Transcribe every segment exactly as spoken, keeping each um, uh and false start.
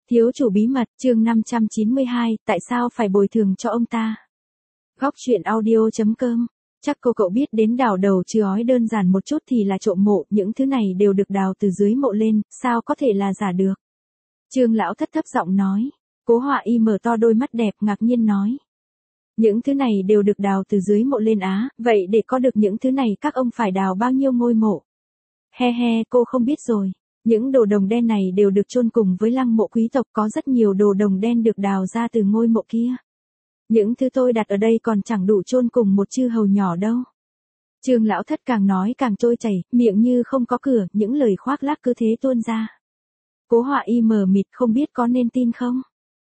Thiếu chủ bí mật, chương năm trăm chín mươi hai, tại sao phải bồi thường cho ông ta? Góc truyện audio chấm com. Chắc cô cậu biết đến đào đầu chứ ói đơn giản một chút thì là trộm mộ, những thứ này đều được đào từ dưới mộ lên, sao có thể là giả được? Trương lão thất thấp giọng nói. Cố Họa Y mở to đôi mắt đẹp ngạc nhiên nói. Những thứ này đều được đào từ dưới mộ lên á, vậy để có được những thứ này các ông phải đào bao nhiêu ngôi mộ? He he, cô không biết rồi. Những đồ đồng đen này đều được chôn cùng với lăng mộ quý tộc, có rất nhiều đồ đồng đen được đào ra từ ngôi mộ kia. Những thứ tôi đặt ở đây còn chẳng đủ chôn cùng một chư hầu nhỏ đâu. Trương lão thất càng nói càng trôi chảy, miệng như không có cửa, những lời khoác lác cứ thế tuôn ra. Cố Họa Y mờ mịt không biết có nên tin không.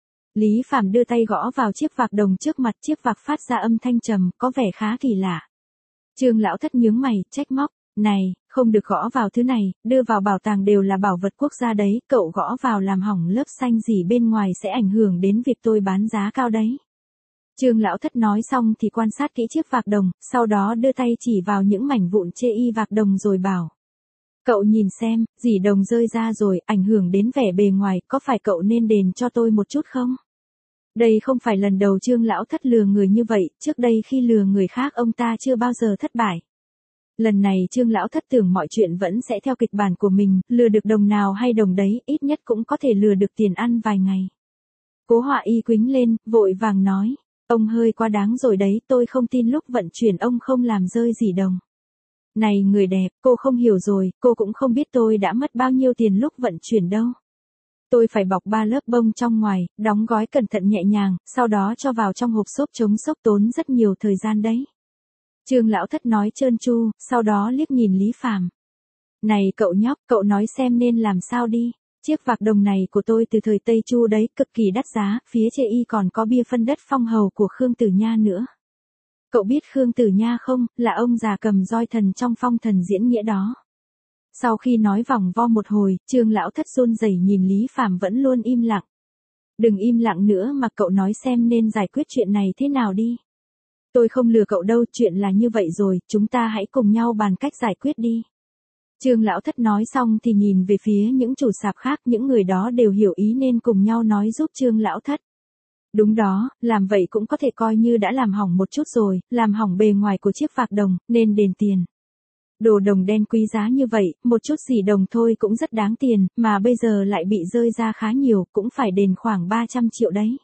Lý Phàm đưa tay gõ vào chiếc vạc đồng trước mặt, chiếc vạc phát ra âm thanh trầm, có vẻ khá kỳ lạ. Trương lão thất nhướng mày, trách móc. Này, không được gõ vào thứ này, đưa vào bảo tàng đều là bảo vật quốc gia đấy, cậu gõ vào làm hỏng lớp xanh gì bên ngoài sẽ ảnh hưởng đến việc tôi bán giá cao đấy. Trương lão thất nói xong thì quan sát kỹ chiếc vạc đồng, sau đó đưa tay chỉ vào những mảnh vụn chê y vạc đồng rồi bảo. Cậu nhìn xem, dỉ đồng rơi ra rồi, ảnh hưởng đến vẻ bề ngoài, có phải cậu nên đền cho tôi một chút không? Đây không phải lần đầu Trương lão thất lừa người như vậy, trước đây khi lừa người khác ông ta chưa bao giờ thất bại. Lần này Trương lão thất tưởng mọi chuyện vẫn sẽ theo kịch bản của mình, lừa được đồng nào hay đồng đấy, ít nhất cũng có thể lừa được tiền ăn vài ngày. Cố Họa Y quĩnh lên, vội vàng nói, ông hơi quá đáng rồi đấy, tôi không tin lúc vận chuyển ông không làm rơi dỉ đồng. Này người đẹp, cô không hiểu rồi, cô cũng không biết tôi đã mất bao nhiêu tiền lúc vận chuyển đâu. Tôi phải bọc ba lớp bông trong ngoài, đóng gói cẩn thận nhẹ nhàng, sau đó cho vào trong hộp xốp chống xốc tốn rất nhiều thời gian đấy. Trương lão thất nói trơn tru, sau đó liếc nhìn Lý Phàm. Này cậu nhóc, cậu nói xem nên làm sao đi. Chiếc vạc đồng này của tôi từ thời Tây Chu đấy, cực kỳ đắt giá, phía chê y còn có bia phân đất phong hầu của Khương Tử Nha nữa. Cậu biết Khương Tử Nha không, là ông già cầm roi thần trong Phong Thần Diễn Nghĩa đó. Sau khi nói vòng vo một hồi, Trương lão thất run rẩy nhìn Lý Phàm vẫn luôn im lặng. Đừng im lặng nữa mà cậu nói xem nên giải quyết chuyện này thế nào đi. Tôi không lừa cậu đâu, chuyện là như vậy rồi, chúng ta hãy cùng nhau bàn cách giải quyết đi. Trương lão thất nói xong thì nhìn về phía những chủ sạp khác, những người đó đều hiểu ý nên cùng nhau nói giúp Trương lão thất. Đúng đó, làm vậy cũng có thể coi như đã làm hỏng một chút rồi, làm hỏng bề ngoài của chiếc vạc đồng, nên đền tiền. Đồ đồng đen quý giá như vậy, một chút xỉ đồng thôi cũng rất đáng tiền, mà bây giờ lại bị rơi ra khá nhiều, cũng phải đền khoảng ba trăm triệu đấy.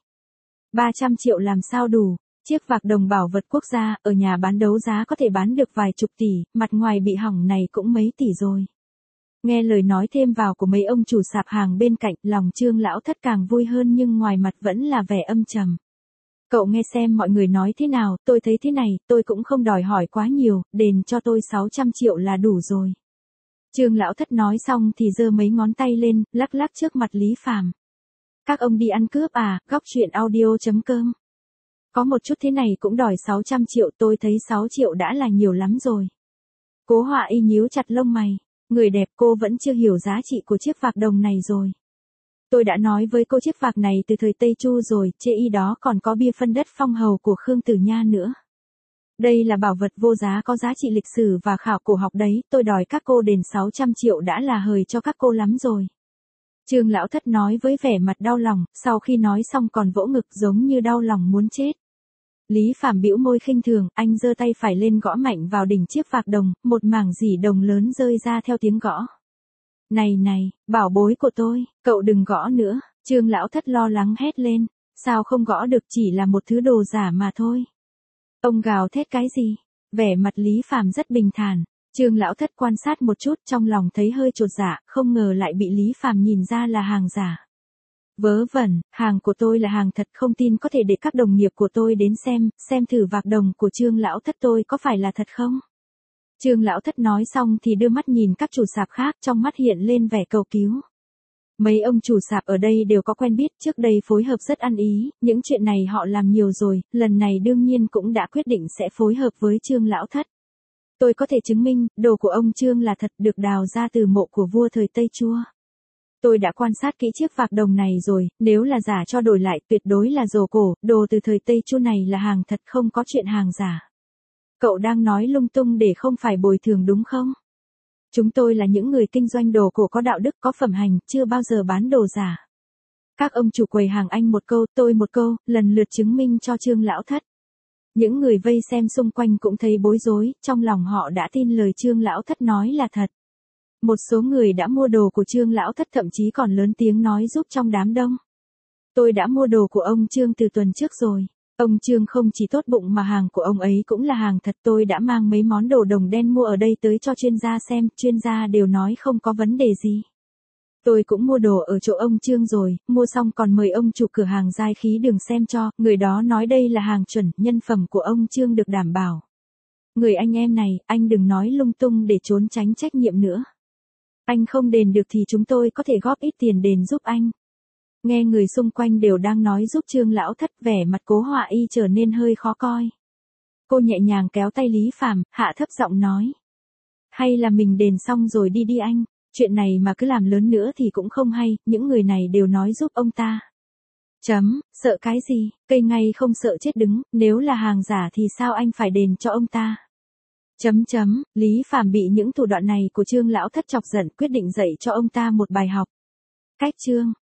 ba trăm triệu làm sao đủ? Chiếc vạc đồng bảo vật quốc gia, ở nhà bán đấu giá có thể bán được vài chục tỷ, mặt ngoài bị hỏng này cũng mấy tỷ rồi. Nghe lời nói thêm vào của mấy ông chủ sạp hàng bên cạnh, lòng Trương lão thất càng vui hơn nhưng ngoài mặt vẫn là vẻ âm trầm. Cậu nghe xem mọi người nói thế nào, tôi thấy thế này, tôi cũng không đòi hỏi quá nhiều, đền cho tôi sáu trăm triệu là đủ rồi. Trương lão thất nói xong thì giơ mấy ngón tay lên, lắc lắc trước mặt Lý Phàm. Các ông đi ăn cướp à, góc truyện audio chấm com. Có một chút thế này cũng đòi sáu trăm triệu, tôi thấy sáu triệu đã là nhiều lắm rồi. Cố Họa Y nhíu chặt lông mày, người đẹp cô vẫn chưa hiểu giá trị của chiếc vạc đồng này rồi. Tôi đã nói với cô chiếc vạc này từ thời Tây Chu rồi, chê y đó còn có bia phân đất phong hầu của Khương Tử Nha nữa. Đây là bảo vật vô giá có giá trị lịch sử và khảo cổ học đấy, tôi đòi các cô đền sáu trăm triệu đã là hời cho các cô lắm rồi. Trương lão thất nói với vẻ mặt đau lòng, sau khi nói xong còn vỗ ngực giống như đau lòng muốn chết. Lý Phàm bĩu môi khinh thường, anh giơ tay phải lên gõ mạnh vào đỉnh chiếc vạc đồng, một mảng dỉ đồng lớn rơi ra theo tiếng gõ. Này này, bảo bối của tôi, cậu đừng gõ nữa, Trương lão thất lo lắng hét lên, sao không gõ được, chỉ là một thứ đồ giả mà thôi. Ông gào thét cái gì? Vẻ mặt Lý Phàm rất bình thản. Trương lão thất quan sát một chút trong lòng thấy hơi chột dạ, không ngờ lại bị Lý Phàm nhìn ra là hàng giả. Vớ vẩn, hàng của tôi là hàng thật, không tin có thể để các đồng nghiệp của tôi đến xem, xem thử vạc đồng của Trương lão thất tôi có phải là thật không? Trương lão thất nói xong thì đưa mắt nhìn các chủ sạp khác, trong mắt hiện lên vẻ cầu cứu. Mấy ông chủ sạp ở đây đều có quen biết, trước đây phối hợp rất ăn ý, những chuyện này họ làm nhiều rồi, lần này đương nhiên cũng đã quyết định sẽ phối hợp với Trương lão thất. Tôi có thể chứng minh, đồ của ông Trương là thật, được đào ra từ mộ của vua thời Tây Chu. Tôi đã quan sát kỹ chiếc vạc đồng này rồi, nếu là giả cho đổi lại tuyệt đối là đồ cổ, đồ từ thời Tây Chu này là hàng thật, không có chuyện hàng giả. Cậu đang nói lung tung để không phải bồi thường đúng không? Chúng tôi là những người kinh doanh đồ cổ có đạo đức có phẩm hành, chưa bao giờ bán đồ giả. Các ông chủ quầy hàng anh một câu, tôi một câu, lần lượt chứng minh cho Trương lão thất. Những người vây xem xung quanh cũng thấy bối rối, trong lòng họ đã tin lời Trương lão thất nói là thật. Một số người đã mua đồ của Trương lão thất thậm chí còn lớn tiếng nói giúp trong đám đông. Tôi đã mua đồ của ông Trương từ tuần trước rồi. Ông Trương không chỉ tốt bụng mà hàng của ông ấy cũng là hàng thật. Tôi đã mang mấy món đồ đồng đen mua ở đây tới cho chuyên gia xem, chuyên gia đều nói không có vấn đề gì. Tôi cũng mua đồ ở chỗ ông Trương rồi, mua xong còn mời ông chủ cửa hàng Giai Khí Đường xem cho, người đó nói đây là hàng chuẩn, nhân phẩm của ông Trương được đảm bảo. Người anh em này, anh đừng nói lung tung để trốn tránh trách nhiệm nữa. Anh không đền được thì chúng tôi có thể góp ít tiền đền giúp anh. Nghe người xung quanh đều đang nói giúp Trương lão thất, vẻ mặt Cố Họa Y trở nên hơi khó coi. Cô nhẹ nhàng kéo tay Lý Phàm, hạ thấp giọng nói. Hay là mình đền xong rồi đi đi anh, chuyện này mà cứ làm lớn nữa thì cũng không hay, những người này đều nói giúp ông ta. Chấm, sợ cái gì, cây ngay không sợ chết đứng, nếu là hàng giả thì sao anh phải đền cho ông ta. Chấm chấm, Lý Phàm bị những thủ đoạn này của Trương lão thất chọc giận, quyết định dạy cho ông ta một bài học. Cách Trương